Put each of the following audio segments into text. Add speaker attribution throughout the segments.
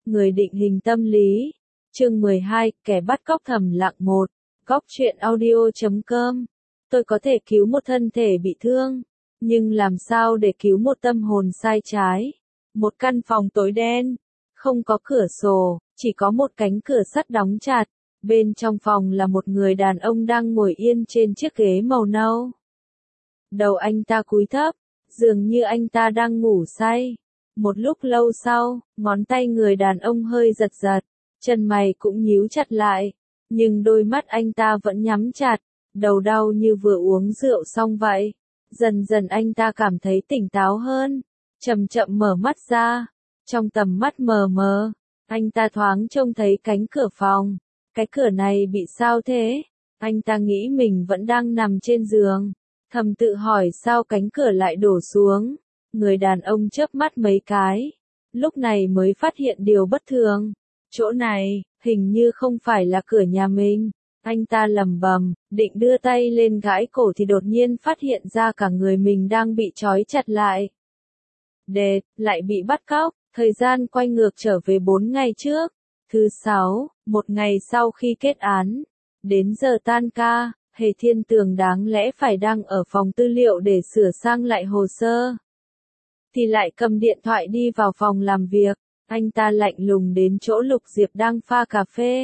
Speaker 1: Người định hình tâm lý. Chương 12, kẻ bắt cóc thầm lặng 1. Góc truyện audio.com. Tôi có thể cứu một thân thể bị thương, nhưng làm sao để cứu một tâm hồn sai trái? Một căn phòng tối đen, không có cửa sổ, chỉ có một cánh cửa sắt đóng chặt. Bên trong phòng là một người đàn ông đang ngồi yên trên chiếc ghế màu nâu. Đầu anh ta cúi thấp, dường như anh ta đang ngủ say. Một lúc lâu sau, ngón tay người đàn ông hơi giật giật, chân mày cũng nhíu chặt lại, nhưng đôi mắt anh ta vẫn nhắm chặt, đầu đau như vừa uống rượu xong vậy. Dần dần anh ta cảm thấy tỉnh táo hơn, chậm chậm mở mắt ra, trong tầm mắt mờ mờ, anh ta thoáng trông thấy cánh cửa phòng. Cái cửa này bị sao thế? Anh ta nghĩ mình vẫn đang nằm trên giường, thầm tự hỏi sao cánh cửa lại đổ xuống. Người đàn ông chớp mắt mấy cái, lúc này mới phát hiện điều bất thường. Chỗ này, hình như không phải là cửa nhà mình. Anh ta lẩm bẩm, định đưa tay lên gãi cổ thì đột nhiên phát hiện ra cả người mình đang bị trói chặt lại. Đệt, lại bị bắt cóc, thời gian quay ngược trở về 4 ngày trước. Thứ 6, một ngày sau khi kết án. Đến giờ tan ca, Hề Thiên Tường đáng lẽ phải đang ở phòng tư liệu để sửa sang lại hồ sơ, thì lại cầm điện thoại đi vào phòng làm việc. Anh ta lạnh lùng đến chỗ Lục Diệp đang pha cà phê.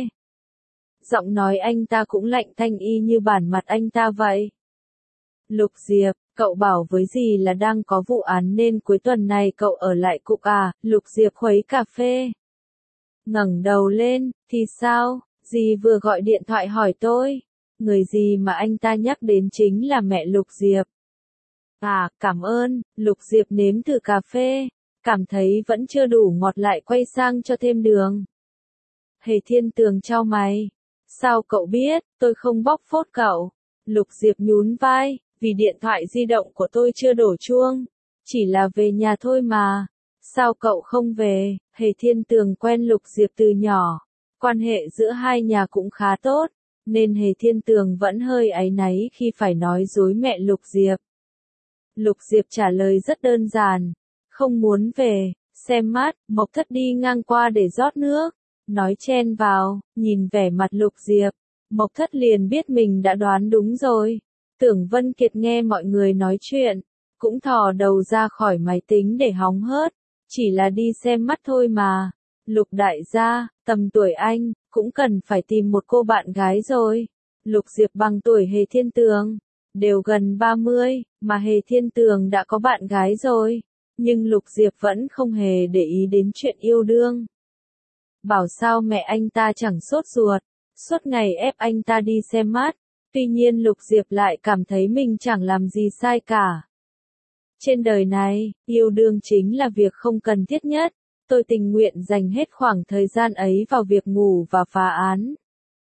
Speaker 1: Giọng nói anh ta cũng lạnh tanh y như bản mặt anh ta vậy. Lục Diệp, cậu bảo với dì là đang có vụ án nên cuối tuần này cậu ở lại cục à? Lục Diệp khuấy cà phê, ngẩng đầu lên, thì sao? Dì vừa gọi điện thoại hỏi tôi. Người gì mà anh ta nhắc đến chính là mẹ Lục Diệp. À, cảm ơn. Lục Diệp nếm thử cà phê, cảm thấy vẫn chưa đủ ngọt lại quay sang cho thêm đường. Hề Thiên Tường chau mày. Sao cậu biết, tôi không bóc phốt cậu? Lục Diệp nhún vai, vì điện thoại di động của tôi chưa đổ chuông. Chỉ là về nhà thôi mà. Sao cậu không về? Hề Thiên Tường quen Lục Diệp từ nhỏ, quan hệ giữa hai nhà cũng khá tốt, nên Hề Thiên Tường vẫn hơi áy náy khi phải nói dối mẹ Lục Diệp. Lục Diệp trả lời rất đơn giản, không muốn về, xem mắt. Mộc Thất đi ngang qua để rót nước, nói chen vào, nhìn vẻ mặt Lục Diệp, Mộc Thất liền biết mình đã đoán đúng rồi. Tưởng Vân Kiệt nghe mọi người nói chuyện, cũng thò đầu ra khỏi máy tính để hóng hớt, chỉ là đi xem mắt thôi mà. Lục đại gia, tầm tuổi anh, cũng cần phải tìm một cô bạn gái rồi. Lục Diệp bằng tuổi Hề Thiên Tường, đều gần 30, mà Hề Thiên Tường đã có bạn gái rồi. Nhưng Lục Diệp vẫn không hề để ý đến chuyện yêu đương. Bảo sao mẹ anh ta chẳng sốt ruột, suốt ngày ép anh ta đi xem mắt. Tuy nhiên Lục Diệp lại cảm thấy mình chẳng làm gì sai cả. Trên đời này, yêu đương chính là việc không cần thiết nhất. Tôi tình nguyện dành hết khoảng thời gian ấy vào việc ngủ và phá án.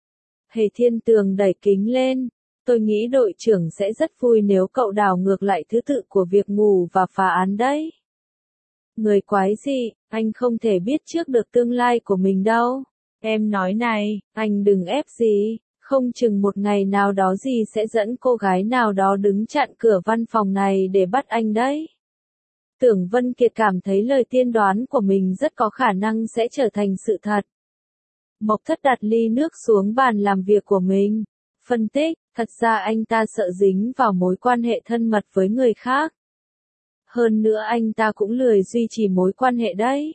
Speaker 1: Hề Thiên Tường đẩy kính lên. Tôi nghĩ đội trưởng sẽ rất vui nếu cậu đảo ngược lại thứ tự của việc ngủ và phá án đấy. Người quái gì, anh không thể biết trước được tương lai của mình đâu. Em nói này, anh đừng ép gì, không chừng một ngày nào đó gì sẽ dẫn cô gái nào đó đứng chặn cửa văn phòng này để bắt anh đấy. Tưởng Vân Kiệt cảm thấy lời tiên đoán của mình rất có khả năng sẽ trở thành sự thật. Mộc Thất đặt ly nước xuống bàn làm việc của mình, phân tích, thật ra anh ta sợ dính vào mối quan hệ thân mật với người khác. Hơn nữa anh ta cũng lười duy trì mối quan hệ đấy.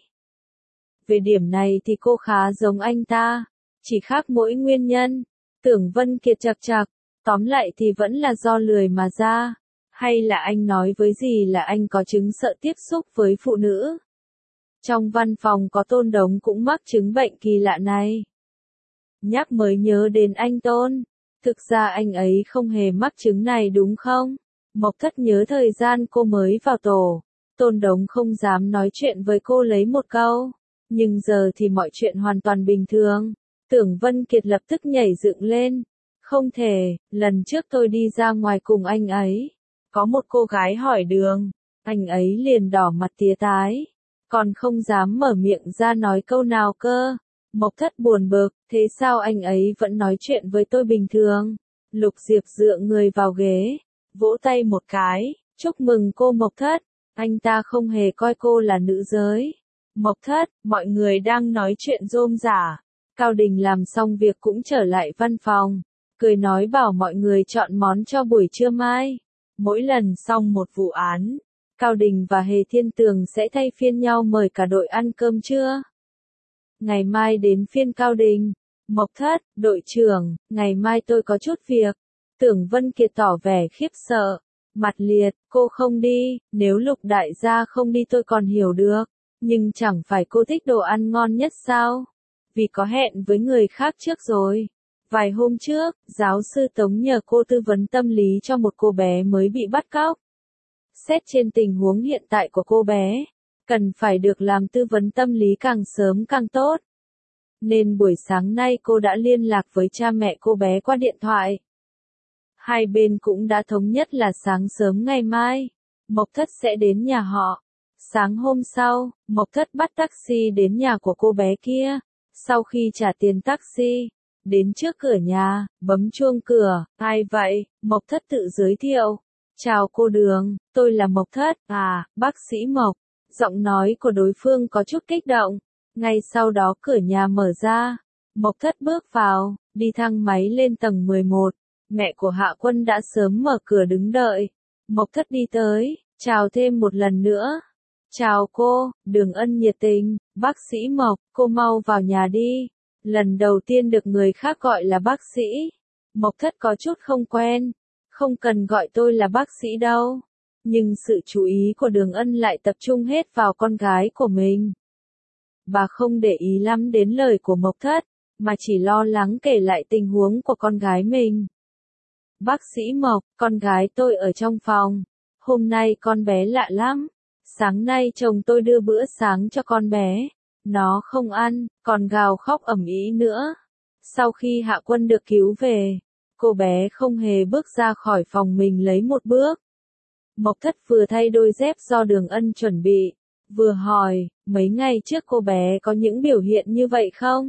Speaker 1: Về điểm này thì cô khá giống anh ta, chỉ khác mỗi nguyên nhân. Tưởng Vân Kiệt chật chật, tóm lại thì vẫn là do lười mà ra. Hay là anh nói với dì là anh có chứng sợ tiếp xúc với phụ nữ? Trong văn phòng có Tôn Đống cũng mắc chứng bệnh kỳ lạ này. Nhắc mới nhớ đến anh Tôn. Thực ra anh ấy không hề mắc chứng này đúng không? Mộc Thất nhớ thời gian cô mới vào tổ, Tôn Đống không dám nói chuyện với cô lấy một câu. Nhưng giờ thì mọi chuyện hoàn toàn bình thường. Tưởng Vân Kiệt lập tức nhảy dựng lên. Không thể, lần trước tôi đi ra ngoài cùng anh ấy, có một cô gái hỏi đường, anh ấy liền đỏ mặt tía tái, còn không dám mở miệng ra nói câu nào cơ. Mộc Thất buồn bực, thế sao anh ấy vẫn nói chuyện với tôi bình thường? Lục Diệp dựa người vào ghế, vỗ tay một cái, chúc mừng cô Mộc Thất, anh ta không hề coi cô là nữ giới. Mộc Thất, mọi người đang nói chuyện rôm rả. Cao Đình làm xong việc cũng trở lại văn phòng, cười nói bảo mọi người chọn món cho buổi trưa mai. Mỗi lần xong một vụ án, Cao Đình và Hề Thiên Tường sẽ thay phiên nhau mời cả đội ăn cơm trưa. Ngày mai đến phiên Cao Đình. Mộc Thất, đội trưởng, ngày mai tôi có chút việc. Tưởng Vân Kiệt tỏ vẻ khiếp sợ. Mặt liệt, cô không đi, nếu Lục đại gia không đi tôi còn hiểu được. Nhưng chẳng phải cô thích đồ ăn ngon nhất sao? Vì có hẹn với người khác trước rồi. Vài hôm trước, giáo sư Tống nhờ cô tư vấn tâm lý cho một cô bé mới bị bắt cóc. Xét trên tình huống hiện tại của cô bé, cần phải được làm tư vấn tâm lý càng sớm càng tốt. Nên buổi sáng nay cô đã liên lạc với cha mẹ cô bé qua điện thoại. Hai bên cũng đã thống nhất là sáng sớm ngày mai, Mộc Thất sẽ đến nhà họ. Sáng hôm sau, Mộc Thất bắt taxi đến nhà của cô bé kia. Sau khi trả tiền taxi, đến trước cửa nhà, bấm chuông cửa. Ai vậy? Mộc Thất tự giới thiệu. Chào cô Đường, tôi là Mộc Thất. À, bác sĩ Mộc. Giọng nói của đối phương có chút kích động. Ngay sau đó cửa nhà mở ra. Mộc Thất bước vào, đi thang máy lên tầng 11. Mẹ của Hạ Quân đã sớm mở cửa đứng đợi. Mộc Thất đi tới, chào thêm một lần nữa. Chào cô, Đường Ân nhiệt tình. Bác sĩ Mộc, cô mau vào nhà đi. Lần đầu tiên được người khác gọi là bác sĩ. Mộc Thất có chút không quen. Không cần gọi tôi là bác sĩ đâu. Nhưng sự chú ý của Đường Ân lại tập trung hết vào con gái của mình. Bà không để ý lắm đến lời của Mộc Thất, mà chỉ lo lắng kể lại tình huống của con gái mình. Bác sĩ Mộc, con gái tôi ở trong phòng. Hôm nay con bé lạ lắm. Sáng nay chồng tôi đưa bữa sáng cho con bé. Nó không ăn, còn gào khóc ầm ĩ nữa. Sau khi Hạ Quân được cứu về, cô bé không hề bước ra khỏi phòng mình lấy một bước. Mộc Thất vừa thay đôi dép do Đường Ân chuẩn bị, vừa hỏi, mấy ngày trước cô bé có những biểu hiện như vậy không?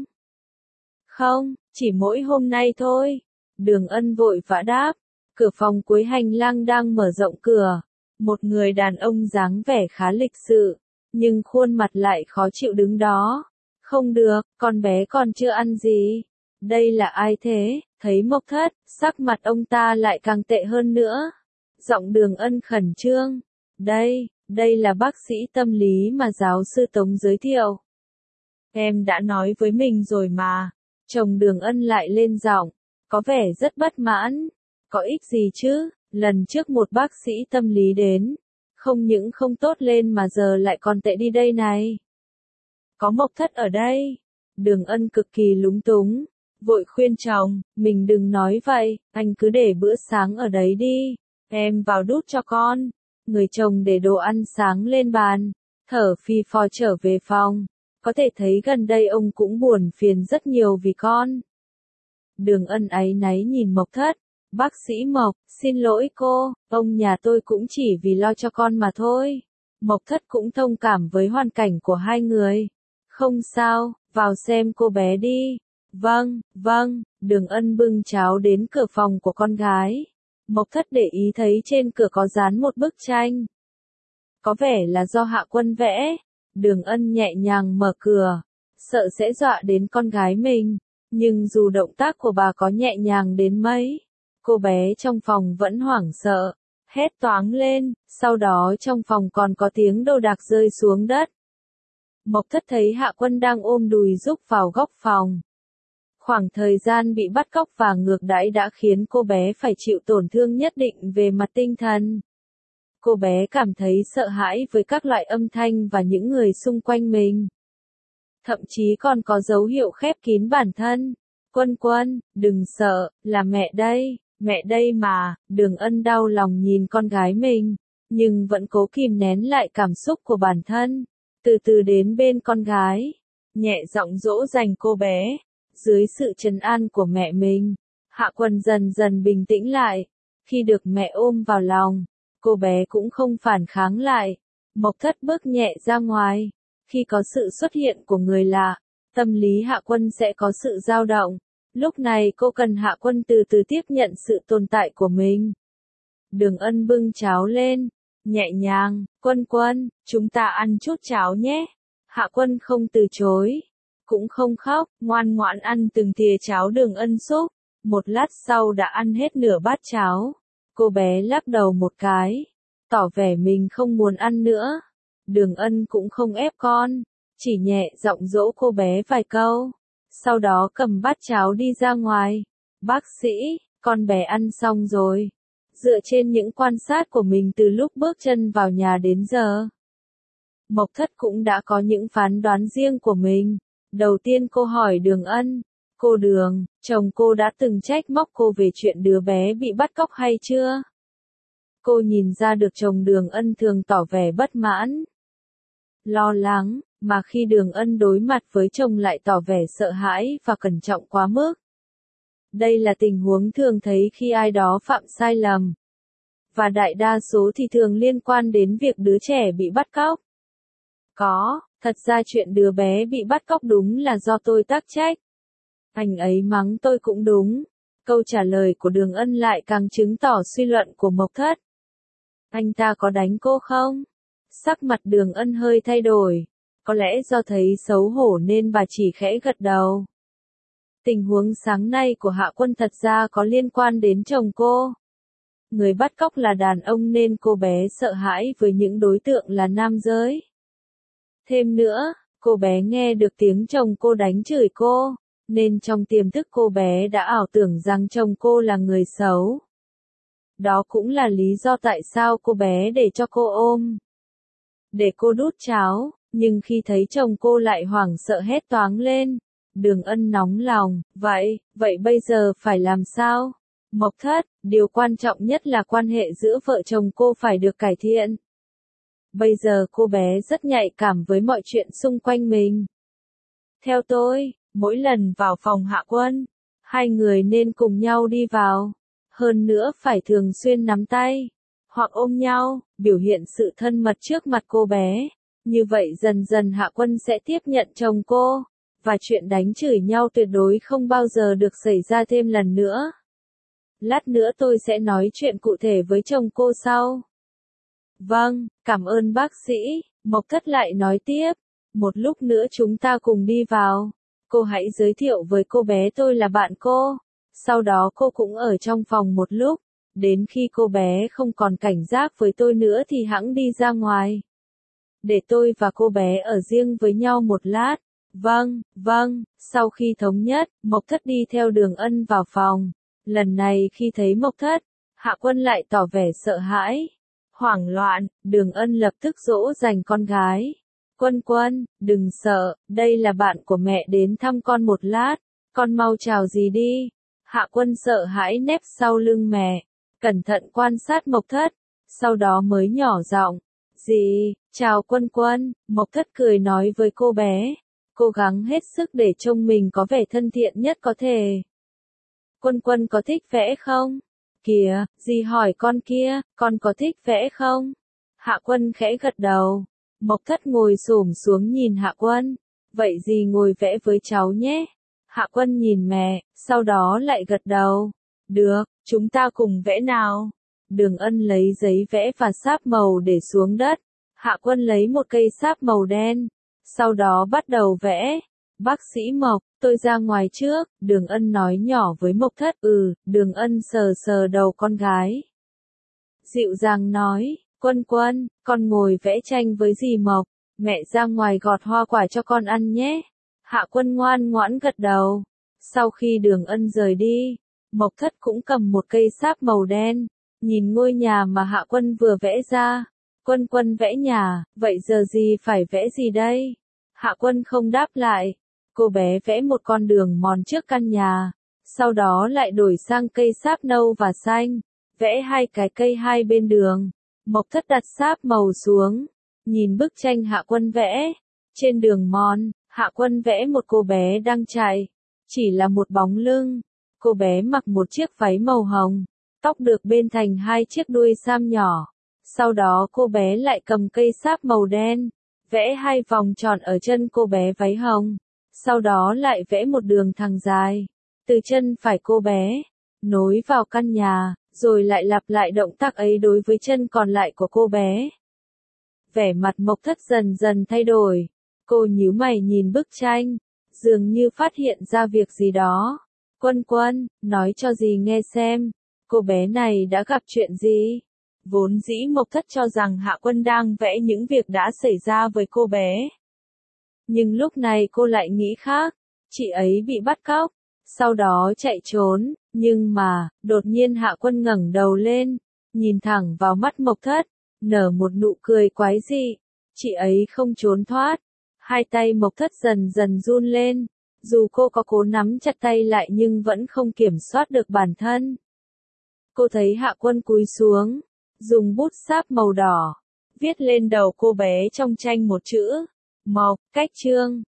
Speaker 1: Không, chỉ mỗi hôm nay thôi. Đường Ân vội vã đáp. Cửa phòng cuối hành lang đang mở rộng cửa. Một người đàn ông dáng vẻ khá lịch sự, nhưng khuôn mặt lại khó chịu đứng đó. Không được, con bé còn chưa ăn gì. Đây là ai thế? Thấy Mộc Thất, sắc mặt ông ta lại càng tệ hơn nữa. Giọng Đường Ân khẩn trương. Đây là bác sĩ tâm lý mà giáo sư Tống giới thiệu. Em đã nói với mình rồi mà. Chồng Đường Ân lại lên giọng, có vẻ rất bất mãn. Có ích gì chứ, lần trước một bác sĩ tâm lý đến, không những không tốt lên mà giờ lại còn tệ đi đây này. Có Mộc Thất ở đây. Đường Ân cực kỳ lúng túng, vội khuyên chồng, mình đừng nói vậy, anh cứ để bữa sáng ở đấy đi, em vào đút cho con. Người chồng để đồ ăn sáng lên bàn, thở phì phò trở về phòng. Có thể thấy gần đây ông cũng buồn phiền rất nhiều vì con. Đường Ân áy náy nhìn Mộc Thất. Bác sĩ Mộc, xin lỗi cô, ông nhà tôi cũng chỉ vì lo cho con mà thôi. Mộc Thất cũng thông cảm với hoàn cảnh của hai người. Không sao, vào xem cô bé đi. Vâng, Đường Ân bưng cháo đến cửa phòng của con gái. Mộc Thất để ý thấy trên cửa có dán một bức tranh. Có vẻ là do Hạ Quân vẽ. Đường Ân nhẹ nhàng mở cửa, sợ sẽ dọa đến con gái mình. Nhưng dù động tác của bà có nhẹ nhàng đến mấy, cô bé trong phòng vẫn hoảng sợ, hét toáng lên, sau đó trong phòng còn có tiếng đồ đạc rơi xuống đất. Mộc Thất thấy Hạ Quân đang ôm đùi rúc vào góc phòng. Khoảng thời gian bị bắt cóc và ngược đãi đã khiến cô bé phải chịu tổn thương nhất định về mặt tinh thần. Cô bé cảm thấy sợ hãi với các loại âm thanh và những người xung quanh mình. Thậm chí còn có dấu hiệu khép kín bản thân. Quân, đừng sợ, là mẹ đây mà. Đường Ân đau lòng nhìn con gái mình, nhưng vẫn cố kìm nén lại cảm xúc của bản thân. Từ từ đến bên con gái, nhẹ giọng dỗ dành cô bé. Dưới sự trấn an của mẹ mình, Hạ Quân dần dần bình tĩnh lại. Khi được mẹ ôm vào lòng, cô bé cũng không phản kháng lại. Mộc Thất bước nhẹ ra ngoài. Khi có sự xuất hiện của người lạ, tâm lý Hạ Quân sẽ có sự dao động. Lúc này cô cần Hạ Quân từ từ tiếp nhận sự tồn tại của mình. Đường Ân bưng cháo lên, nhẹ nhàng, Quân, chúng ta ăn chút cháo nhé. Hạ Quân không từ chối, cũng không khóc, ngoan ngoãn ăn từng thìa cháo Đường Ân xúc. Một lát sau đã ăn hết nửa bát cháo. Cô bé lắc đầu một cái, tỏ vẻ mình không muốn ăn nữa. Đường Ân cũng không ép con, chỉ nhẹ giọng dỗ cô bé vài câu. Sau đó cầm bát cháo đi ra ngoài. Bác sĩ, con bé ăn xong rồi. Dựa trên những quan sát của mình từ lúc bước chân vào nhà đến giờ, Mộc Thất cũng đã có những phán đoán riêng của mình. Đầu tiên cô hỏi Đường Ân, cô Đường, chồng cô đã từng trách móc cô về chuyện đứa bé bị bắt cóc hay chưa? Cô nhìn ra được chồng Đường Ân thường tỏ vẻ bất mãn, lo lắng, mà khi Đường Ân đối mặt với chồng lại tỏ vẻ sợ hãi và cẩn trọng quá mức. Đây là tình huống thường thấy khi ai đó phạm sai lầm. Và đại đa số thì thường liên quan đến việc đứa trẻ bị bắt cóc. Thật ra chuyện đứa bé bị bắt cóc đúng là do tôi tác trách. Anh ấy mắng tôi cũng đúng. Câu trả lời của Đường Ân lại càng chứng tỏ suy luận của Mộc Thất. Anh ta có đánh cô không? Sắc mặt Đường Ân hơi thay đổi. Có lẽ do thấy xấu hổ nên bà chỉ khẽ gật đầu. Tình huống sáng nay của Hạ Quân thật ra có liên quan đến chồng cô. Người bắt cóc là đàn ông nên cô bé sợ hãi với những đối tượng là nam giới. Thêm nữa, cô bé nghe được tiếng chồng cô đánh chửi cô, nên trong tiềm thức cô bé đã ảo tưởng rằng chồng cô là người xấu. Đó cũng là lý do tại sao cô bé để cho cô ôm, để cô đút cháo, nhưng khi thấy chồng cô lại hoảng sợ hét toáng lên. Đường Ân nóng lòng, vậy bây giờ phải làm sao? Mộc Thất, điều quan trọng nhất là quan hệ giữa vợ chồng cô phải được cải thiện. Bây giờ cô bé rất nhạy cảm với mọi chuyện xung quanh mình. Theo tôi, mỗi lần vào phòng Hạ Quân, hai người nên cùng nhau đi vào. Hơn nữa phải thường xuyên nắm tay, hoặc ôm nhau, biểu hiện sự thân mật trước mặt cô bé. Như vậy dần dần Hạ Quân sẽ tiếp nhận chồng cô, và chuyện đánh chửi nhau tuyệt đối không bao giờ được xảy ra thêm lần nữa. Lát nữa tôi sẽ nói chuyện cụ thể với chồng cô sau. Vâng, cảm ơn bác sĩ, Mộc Thất lại nói tiếp. Một lúc nữa chúng ta cùng đi vào. Cô hãy giới thiệu với cô bé tôi là bạn cô. Sau đó cô cũng ở trong phòng một lúc. Đến khi cô bé không còn cảnh giác với tôi nữa thì hẵng đi ra ngoài. Để tôi và cô bé ở riêng với nhau một lát. Vâng. Sau khi thống nhất, Mộc Thất đi theo Đường Ân vào phòng. Lần này khi thấy Mộc Thất, Hạ Quân lại tỏ vẻ sợ hãi, hoảng loạn. Đường Ân lập tức dỗ dành con gái. Quân, đừng sợ, đây là bạn của mẹ đến thăm con một lát, con mau chào dì đi. Hạ Quân sợ hãi nép sau lưng mẹ, cẩn thận quan sát Mộc Thất, sau đó mới nhỏ giọng, dì, chào Quân. Mộc Thất cười nói với cô bé, cố gắng hết sức để trông mình có vẻ thân thiện nhất có thể. Quân có thích vẽ không? Kìa, dì hỏi con kia, con có thích vẽ không? Hạ Quân khẽ gật đầu. Mộc Thất ngồi xổm xuống nhìn Hạ Quân. Vậy dì ngồi vẽ với cháu nhé. Hạ Quân nhìn mẹ, sau đó lại gật đầu. Được, chúng ta cùng vẽ nào. Đường Ân lấy giấy vẽ và sáp màu để xuống đất. Hạ Quân lấy một cây sáp màu đen. Sau đó bắt đầu vẽ. Bác sĩ Mộc, tôi ra ngoài trước, Đường Ân nói nhỏ với Mộc Thất. Đường Ân sờ đầu con gái. Dịu dàng nói, Quân, con ngồi vẽ tranh với dì Mộc, mẹ ra ngoài gọt hoa quả cho con ăn nhé. Hạ Quân ngoan ngoãn gật đầu. Sau khi Đường Ân rời đi, Mộc Thất cũng cầm một cây sáp màu đen, nhìn ngôi nhà mà Hạ Quân vừa vẽ ra. Quân vẽ nhà, vậy giờ dì phải vẽ gì đây? Hạ Quân không đáp lại. Cô bé vẽ một con đường mòn trước căn nhà, sau đó lại đổi sang cây sáp nâu và xanh, vẽ hai cái cây hai bên đường. Mộc Thất đặt sáp màu xuống, nhìn bức tranh Hạ Quân vẽ. Trên đường mòn, Hạ Quân vẽ một cô bé đang chạy, chỉ là một bóng lưng. Cô bé mặc một chiếc váy màu hồng, tóc được bên thành hai chiếc đuôi sam nhỏ. Sau đó cô bé lại cầm cây sáp màu đen, vẽ hai vòng tròn ở chân cô bé váy hồng. Sau đó lại vẽ một đường thẳng dài, từ chân phải cô bé, nối vào căn nhà, rồi lại lặp lại động tác ấy đối với chân còn lại của cô bé. Vẻ mặt Mộc Thất dần dần thay đổi. Cô nhíu mày nhìn bức tranh, dường như phát hiện ra việc gì đó. Quân Quân, nói cho dì nghe xem, cô bé này đã gặp chuyện gì? Vốn dĩ Mộc Thất cho rằng Hạ Quân đang vẽ những việc đã xảy ra với cô bé. Nhưng lúc này cô lại nghĩ khác, chị ấy bị bắt cóc, sau đó chạy trốn, nhưng mà, đột nhiên Hạ Quân ngẩng đầu lên, nhìn thẳng vào mắt Mộc Thất, nở một nụ cười quái dị, chị ấy không trốn thoát. Hai tay Mộc Thất dần dần run lên, dù cô có cố nắm chặt tay lại nhưng vẫn không kiểm soát được bản thân. Cô thấy Hạ Quân cúi xuống, dùng bút sáp màu đỏ, viết lên đầu cô bé trong tranh một chữ, Mộc, cách Trương.